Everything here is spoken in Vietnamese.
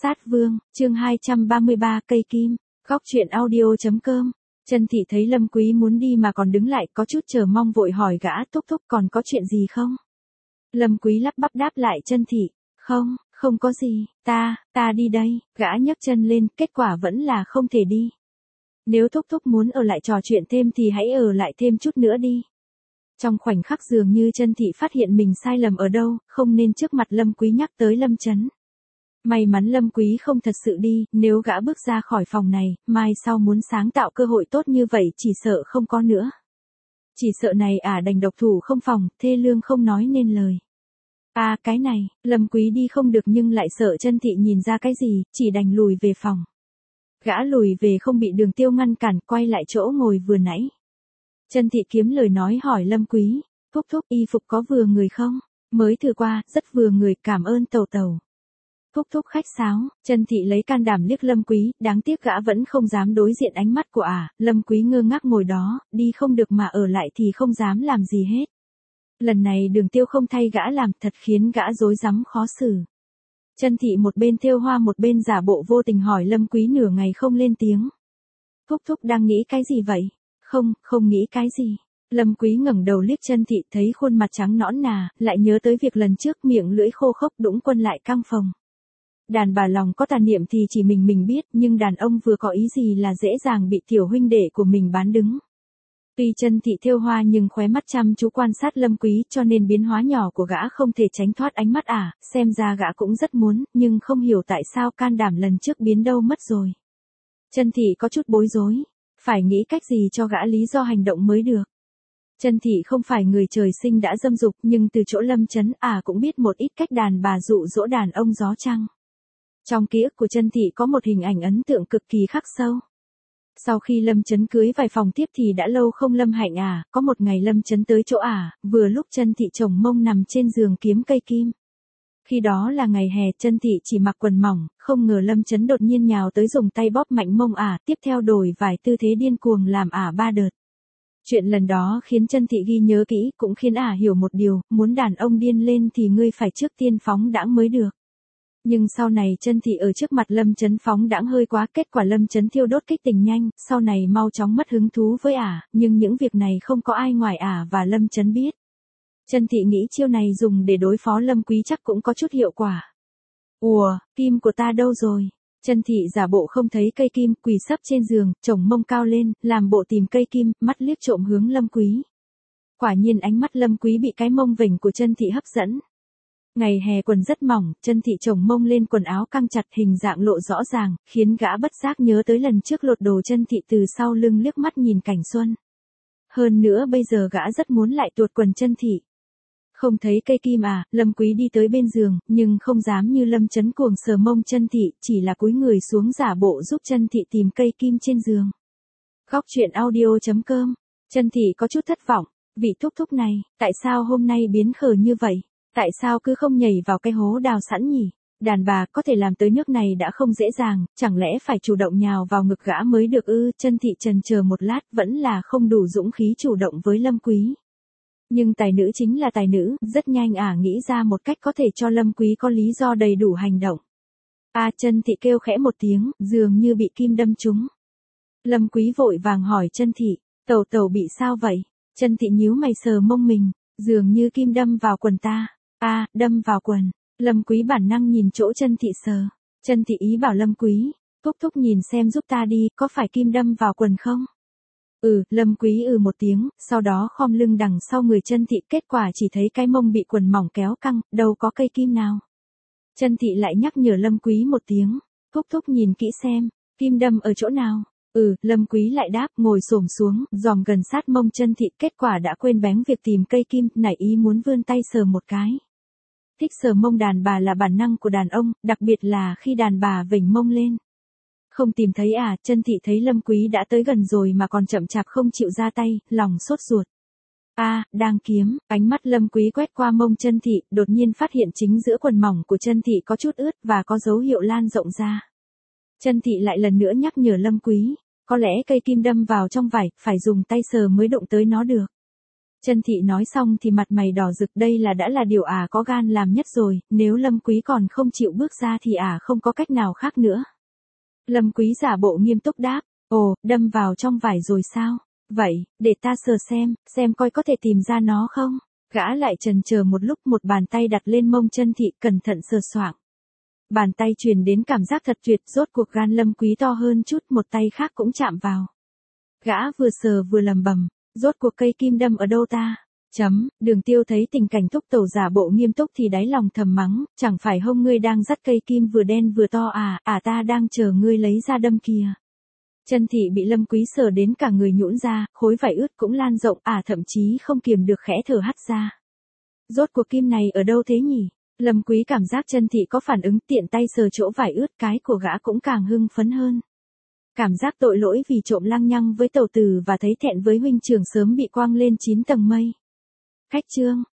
Sát Vương, chương 233 cây kim, góc truyện audio.com. Chân Thị thấy Lâm Quý muốn đi mà còn đứng lại, có chút chờ mong vội hỏi gã, thúc thúc còn có chuyện gì không? Lâm Quý lắp bắp đáp lại Chân Thị, không có gì, ta đi đây. Gã nhấc chân lên, kết quả vẫn là không thể đi. Nếu thúc thúc muốn ở lại trò chuyện thêm thì hãy ở lại thêm chút nữa đi. Trong khoảnh khắc dường như Chân Thị phát hiện mình sai lầm ở đâu, không nên trước mặt Lâm Quý nhắc tới Lâm Chấn. May mắn Lâm Quý không thật sự đi, nếu gã bước ra khỏi phòng này, mai sau muốn sáng tạo cơ hội tốt như vậy chỉ sợ không có nữa. Chỉ sợ này đành độc thủ không phòng, thê lương không nói nên lời. Cái này, Lâm Quý đi không được nhưng lại sợ Chân Thị nhìn ra cái gì, chỉ đành lùi về phòng. Gã lùi về không bị Đường Tiêu ngăn cản, quay lại chỗ ngồi vừa nãy. Chân Thị kiếm lời nói hỏi Lâm Quý, thúc thúc y phục có vừa người không? Mới thử qua, rất vừa người, cảm ơn tàu tàu. Thúc thúc khách sáo, Chân Thị lấy can đảm liếc Lâm Quý, đáng tiếc gã vẫn không dám đối diện ánh mắt của Lâm Quý ngơ ngác ngồi đó, đi không được mà ở lại thì không dám làm gì hết. Lần này Đường Tiêu không thay gã làm, thật khiến gã rối rắm khó xử. Chân Thị một bên thêu hoa một bên giả bộ vô tình hỏi Lâm Quý nửa ngày không lên tiếng. Thúc thúc đang nghĩ cái gì vậy? Không nghĩ cái gì. Lâm Quý ngẩng đầu liếc Chân Thị, thấy khuôn mặt trắng nõn nà, lại nhớ tới việc lần trước miệng lưỡi khô khốc Đũng Quân lại căng phồng. Đàn bà lòng có tà niệm thì chỉ mình biết, nhưng đàn ông vừa có ý gì là dễ dàng bị tiểu huynh đệ của mình bán đứng. Tuy Chân Thị thêu hoa nhưng khóe mắt chăm chú quan sát Lâm Quý, cho nên biến hóa nhỏ của gã không thể tránh thoát ánh mắt xem ra gã cũng rất muốn, nhưng không hiểu tại sao can đảm lần trước biến đâu mất rồi. Chân Thị có chút bối rối, phải nghĩ cách gì cho gã lý do hành động mới được. Chân Thị không phải người trời sinh đã dâm dục, nhưng từ chỗ Lâm Chấn cũng biết một ít cách đàn bà dụ dỗ đàn ông gió trăng. Trong ký ức của Chân Thị có một hình ảnh ấn tượng cực kỳ khắc sâu. Sau khi Lâm Chấn cưới vài phòng tiếp thì đã lâu không Lâm Hạnh có một ngày Lâm Chấn tới chỗ vừa lúc Chân Thị chồng mông nằm trên giường kiếm cây kim. Khi đó là ngày hè, Chân Thị chỉ mặc quần mỏng, không ngờ Lâm Chấn đột nhiên nhào tới dùng tay bóp mạnh mông tiếp theo đổi vài tư thế điên cuồng làm ba đợt. Chuyện lần đó khiến Chân Thị ghi nhớ kỹ, cũng khiến hiểu một điều, muốn đàn ông điên lên thì ngươi phải trước tiên phóng đãng mới được. Nhưng sau này Chân Thị ở trước mặt Lâm Chấn phóng đãng hơi quá, kết quả Lâm Chấn thiêu đốt kích tình nhanh, sau này mau chóng mất hứng thú với nhưng những việc này không có ai ngoài và Lâm Chấn biết. Chân Thị nghĩ chiêu này dùng để đối phó Lâm Quý chắc cũng có chút hiệu quả. Kim của ta đâu rồi? Chân Thị giả bộ không thấy cây kim, quỳ sấp trên giường, chồng mông cao lên, làm bộ tìm cây kim, mắt liếc trộm hướng Lâm Quý. Quả nhiên ánh mắt Lâm Quý bị cái mông vểnh của Chân Thị hấp dẫn. Ngày hè quần rất mỏng, Chân Thị chồng mông lên quần áo căng chặt, hình dạng lộ rõ ràng, khiến gã bất giác nhớ tới lần trước lột đồ Chân Thị từ sau lưng liếc mắt nhìn cảnh xuân. Hơn nữa bây giờ gã rất muốn lại tuột quần Chân Thị. Không thấy cây kim Lâm Quý đi tới bên giường, nhưng không dám như Lâm Chấn cuồng sờ mông Chân Thị, chỉ là cúi người xuống giả bộ giúp Chân Thị tìm cây kim trên giường. Góc truyện audio.com. Chân Thị có chút thất vọng, vị thúc thúc này, tại sao hôm nay biến khờ như vậy? Tại sao cứ không nhảy vào cái hố đào sẵn nhỉ? Đàn bà có thể làm tới nước này đã không dễ dàng, chẳng lẽ phải chủ động nhào vào ngực gã mới được ư? Chân Thị chần chờ một lát, vẫn là không đủ dũng khí chủ động với Lâm Quý. Nhưng tài nữ chính là tài nữ, rất nhanh nghĩ ra một cách có thể cho Lâm Quý có lý do đầy đủ hành động. Chân Thị kêu khẽ một tiếng, dường như bị kim đâm trúng. Lâm Quý vội vàng hỏi Chân Thị, tàu tàu bị sao vậy? Chân Thị nhíu mày sờ mông mình, dường như kim đâm vào quần ta. Đâm vào quần. Lâm Quý bản năng nhìn chỗ Chân Thị sờ. Chân Thị ý bảo Lâm Quý, thúc thúc nhìn xem giúp ta đi, có phải kim đâm vào quần không? Lâm Quý một tiếng, sau đó khom lưng đằng sau người Chân Thị, kết quả chỉ thấy cái mông bị quần mỏng kéo căng, đâu có cây kim nào. Chân Thị lại nhắc nhở Lâm Quý một tiếng, thúc thúc nhìn kỹ xem, kim đâm ở chỗ nào? Lâm Quý lại đáp, ngồi xổm xuống, dòm gần sát mông Chân Thị, kết quả đã quên bén việc tìm cây kim, nảy ý muốn vươn tay sờ một cái. Thích sờ mông đàn bà là bản năng của đàn ông, đặc biệt là khi đàn bà vểnh mông lên. Không tìm thấy Chân Thị thấy Lâm Quý đã tới gần rồi mà còn chậm chạp không chịu ra tay, lòng sốt ruột. Đang kiếm, ánh mắt Lâm Quý quét qua mông Chân Thị, đột nhiên phát hiện chính giữa quần mỏng của Chân Thị có chút ướt và có dấu hiệu lan rộng ra. Chân Thị lại lần nữa nhắc nhở Lâm Quý, có lẽ cây kim đâm vào trong vải, phải dùng tay sờ mới đụng tới nó được. Chân thị nói xong thì mặt mày đỏ rực, đây đã là điều có gan làm nhất rồi, nếu Lâm Quý còn không chịu bước ra thì không có cách nào khác nữa. Lâm Quý giả bộ nghiêm túc đáp, ồ, đâm vào trong vải rồi sao? Vậy, để ta sờ xem coi có thể tìm ra nó không? Gã lại chần chờ một lúc, một bàn tay đặt lên mông Chân thị, cẩn thận sờ soạng. Bàn tay truyền đến cảm giác thật tuyệt, rốt cuộc gan Lâm Quý to hơn chút, một tay khác cũng chạm vào. Gã vừa sờ vừa lầm bầm, rốt cuộc cây kim đâm ở đâu ta? Đường Tiêu thấy tình cảnh Thúc Tẩu giả bộ nghiêm túc thì đáy lòng thầm mắng, chẳng phải hông ngươi đang dắt cây kim vừa đen vừa to ta đang chờ ngươi lấy ra đâm kìa. Chân thị bị Lâm Quý sờ đến cả người nhũn ra, khối vải ướt cũng lan rộng, thậm chí không kiềm được khẽ thở hắt ra. Rốt cuộc kim này ở đâu thế nhỉ? Lâm Quý cảm giác Chân thị có phản ứng, tiện tay sờ chỗ vải ướt, cái của gã cũng càng hưng phấn hơn. Cảm giác tội lỗi vì trộm lăng nhăng với tẩu tử và thấy thẹn với huynh trưởng sớm bị quăng lên 9 tầng mây. Khách trương,